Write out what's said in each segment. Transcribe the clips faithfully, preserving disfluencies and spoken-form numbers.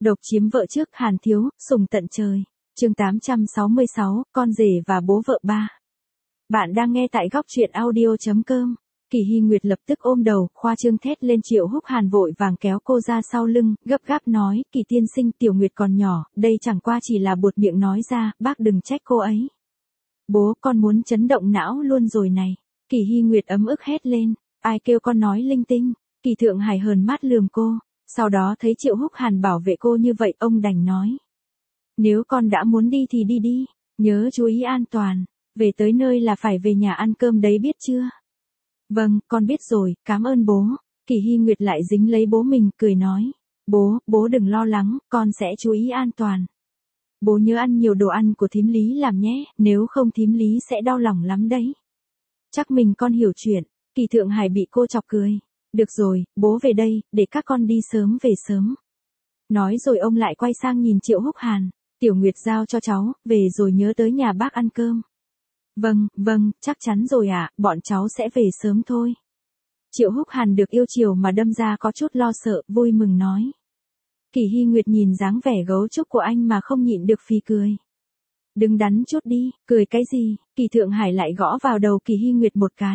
Độc chiếm vợ trước Hàn Thiếu, sùng tận trời. Chương tám trăm sáu mươi sáu, con rể và bố vợ ba. Bạn đang nghe tại góc truyện audio chấm com. Kỳ Hy Nguyệt lập tức ôm đầu, khoa trương thét lên. Triệu Húc Hàn vội vàng kéo cô ra sau lưng, gấp gáp nói, Kỳ tiên sinh, Tiểu Nguyệt còn nhỏ, đây chẳng qua chỉ là buột miệng nói ra, bác đừng trách cô ấy. Bố, con muốn chấn động não luôn rồi này. Kỳ Hy Nguyệt ấm ức hét lên, ai kêu con nói linh tinh. Kỳ Thượng Hải hờn mát lườm cô, sau đó thấy Triệu Húc Hàn bảo vệ cô như vậy, ông đành nói. Nếu con đã muốn đi thì đi đi, nhớ chú ý an toàn, về tới nơi là phải về nhà ăn cơm đấy biết chưa? Vâng, con biết rồi, cảm ơn bố. Kỳ Hy Nguyệt lại dính lấy bố mình, cười nói. Bố, bố đừng lo lắng, con sẽ chú ý an toàn. Bố nhớ ăn nhiều đồ ăn của thím Lý làm nhé, nếu không thím Lý sẽ đau lòng lắm đấy. Chắc mình con hiểu chuyện. Kỳ Thượng Hải bị cô chọc cười. Được rồi, bố về đây, để các con đi sớm về sớm. Nói rồi ông lại quay sang nhìn Triệu Húc Hàn. Tiểu Nguyệt giao cho cháu, về rồi nhớ tới nhà bác ăn cơm. Vâng, vâng, chắc chắn rồi ạ, à, bọn cháu sẽ về sớm thôi. Triệu Húc Hàn được yêu chiều mà đâm ra có chút lo sợ, vui mừng nói. Kỳ Hy Nguyệt nhìn dáng vẻ gấu trúc của anh mà không nhịn được phì cười. Đứng đắn chút đi, cười cái gì? Kỳ Thượng Hải lại gõ vào đầu Kỳ Hy Nguyệt một cái.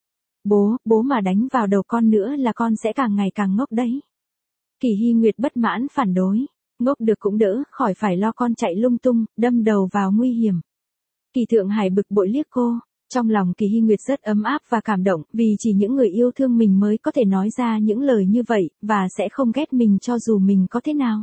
Bố, bố mà đánh vào đầu con nữa là con sẽ càng ngày càng ngốc đấy. Kỳ Hy Nguyệt bất mãn phản đối. Ngốc được cũng đỡ, khỏi phải lo con chạy lung tung, đâm đầu vào nguy hiểm. Kỳ Thượng Hải bực bội liếc cô. Trong lòng Kỳ Hy Nguyệt rất ấm áp và cảm động, vì chỉ những người yêu thương mình mới có thể nói ra những lời như vậy, và sẽ không ghét mình cho dù mình có thế nào.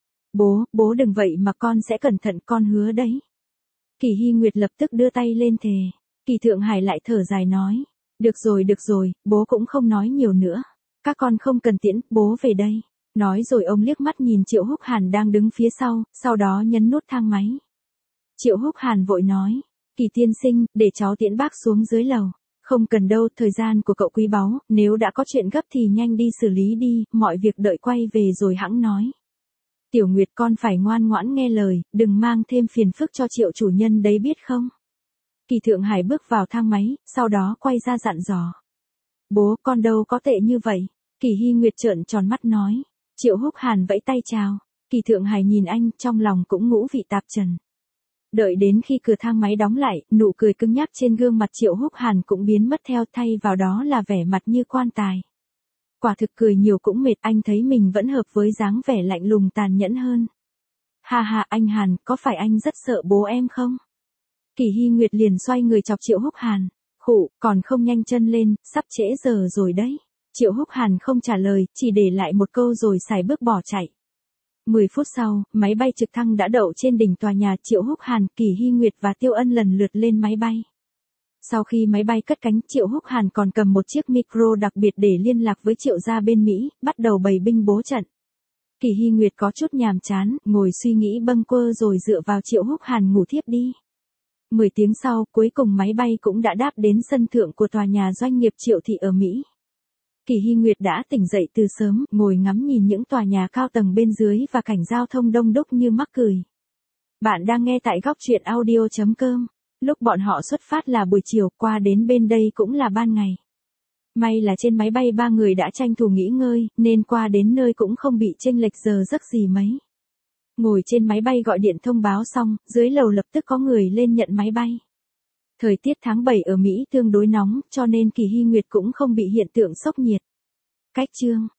Bố, bố đừng vậy mà con sẽ cẩn thận, con hứa đấy. Kỳ Hy Nguyệt lập tức đưa tay lên thề. Kỳ Thượng Hải lại thở dài nói. Được rồi, được rồi, bố cũng không nói nhiều nữa. Các con không cần tiễn, bố về đây. Nói rồi ông liếc mắt nhìn Triệu Húc Hàn đang đứng phía sau, sau đó nhấn nút thang máy. Triệu Húc Hàn vội nói. Kỳ tiên sinh, để cháu tiễn bác xuống dưới lầu. Không cần đâu, thời gian của cậu quý báu, nếu đã có chuyện gấp thì nhanh đi xử lý đi, mọi việc đợi quay về rồi hẵng nói. Tiểu Nguyệt con phải ngoan ngoãn nghe lời, đừng mang thêm phiền phức cho Triệu chủ nhân đấy biết không? Kỳ Thượng Hải bước vào thang máy, sau đó quay ra dặn dò. Bố, con đâu có tệ như vậy. Kỳ Hy Nguyệt trợn tròn mắt nói. Triệu Húc Hàn vẫy tay chào. Kỳ Thượng Hải nhìn anh, trong lòng cũng ngũ vị tạp trần. Đợi đến khi cửa thang máy đóng lại, nụ cười cứng nhắc trên gương mặt Triệu Húc Hàn cũng biến mất theo, thay vào đó là vẻ mặt như quan tài. Quả thực cười nhiều cũng mệt, anh thấy mình vẫn hợp với dáng vẻ lạnh lùng tàn nhẫn hơn. Ha ha, anh Hàn, có phải anh rất sợ bố em không? Kỳ Hy Nguyệt liền xoay người chọc Triệu Húc Hàn. Khụ, còn không nhanh chân lên, sắp trễ giờ rồi đấy. Triệu Húc Hàn không trả lời, chỉ để lại một câu rồi sải bước bỏ chạy. mười phút sau, máy bay trực thăng đã đậu trên đỉnh tòa nhà. Triệu Húc Hàn, Kỳ Hy Nguyệt và Tiêu Ân lần lượt lên máy bay. Sau khi máy bay cất cánh, Triệu Húc Hàn còn cầm một chiếc micro đặc biệt để liên lạc với Triệu gia bên Mỹ, bắt đầu bày binh bố trận. Kỳ Hy Nguyệt có chút nhàm chán, ngồi suy nghĩ bâng quơ rồi dựa vào Triệu Húc Hàn ngủ thiếp đi. mười tiếng sau, cuối cùng máy bay cũng đã đáp đến sân thượng của tòa nhà doanh nghiệp Triệu thị ở Mỹ. Kỳ Hy Nguyệt đã tỉnh dậy từ sớm, ngồi ngắm nhìn những tòa nhà cao tầng bên dưới và cảnh giao thông đông đúc như mắc cười. Bạn đang nghe tại góc truyện audio chấm com. Lúc bọn họ xuất phát là buổi chiều, qua đến bên đây cũng là ban ngày. May là trên máy bay ba người đã tranh thủ nghỉ ngơi, nên qua đến nơi cũng không bị chênh lệch giờ giấc gì mấy. Ngồi trên máy bay gọi điện thông báo xong, dưới lầu lập tức có người lên nhận máy bay. Thời tiết tháng bảy ở Mỹ tương đối nóng, cho nên Kỳ Hy Nguyệt cũng không bị hiện tượng sốc nhiệt. Cách chương